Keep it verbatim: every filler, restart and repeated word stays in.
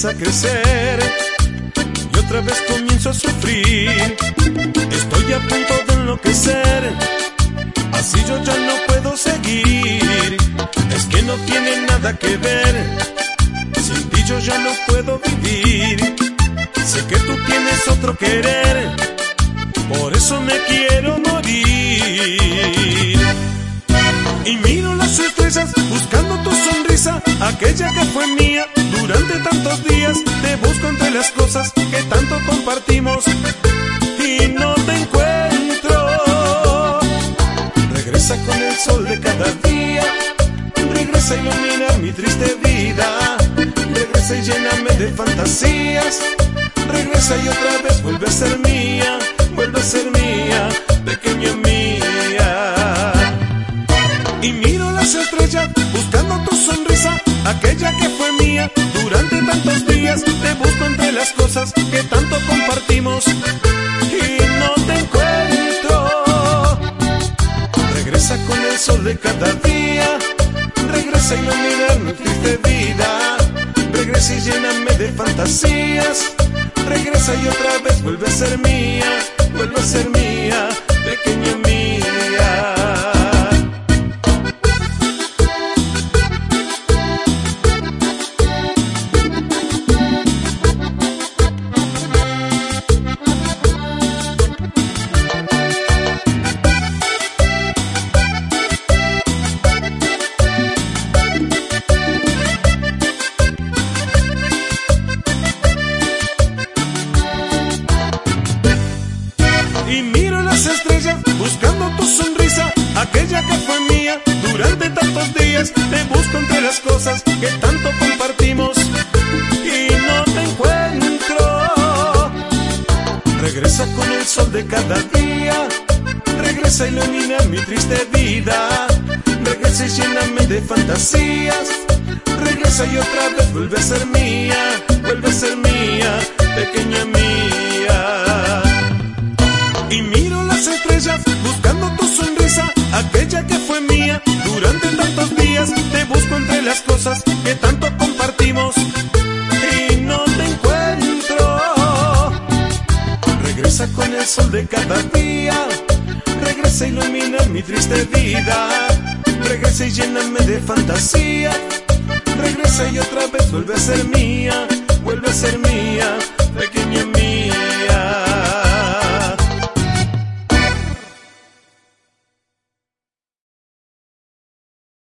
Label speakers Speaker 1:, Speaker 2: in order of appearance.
Speaker 1: empieza a crecer y otra vez comienzo a sufrir. Estoy a punto de enloquecer, así yo ya no puedo seguir. Es que no tiene nada que ver, sin ti yo ya no puedo vivir. Sé que tú tienes otro querer, por eso me quiero morir. Y miro las estrellas buscando tu sonrisa, aquella que fue mía durante tantos días. Te busco entre las cosas que tanto compartimos y no te encuentro. Regresa con el sol de cada día, regresa a iluminar mi triste vida. Regresa y lléname de fantasías, regresa y otra vez vuelve a ser mía, vuelve a ser mía, pequeña mía. Y miro las estrellas buscando tu sonrisa, aquella que fue mía durante tantos días. Te busco entre las cosas que tanto compartimos y no te encuentro. Regresa con el sol de cada día, regresa a iluminar mi triste vida. Regresa y lléname de fantasías, regresa y otra vez vuelve a ser mía, vuelve a ser mía, pequeña mía. Y miro las estrellas buscando tu sonrisa, aquella que fue mía durante tantos días. Te busco entre las cosas que tanto compartimos y no te encuentro. Regresa con el sol de cada día, regresa a iluminar mi triste vida. Regresa y lléname de fantasías, regresa y otra vez vuelve a ser mía, vuelve a ser mía, pequeña mía. Y miro las estrellas buscando tu sonrisa, aquella que fue mía durante tantos días. Te busco entre las cosas que tanto compartimos y no te encuentro. Regresa con el sol de cada día, regresa a iluminar mi triste vida. Regresa y lléname de fantasía, regresa y otra vez vuelve a ser mía.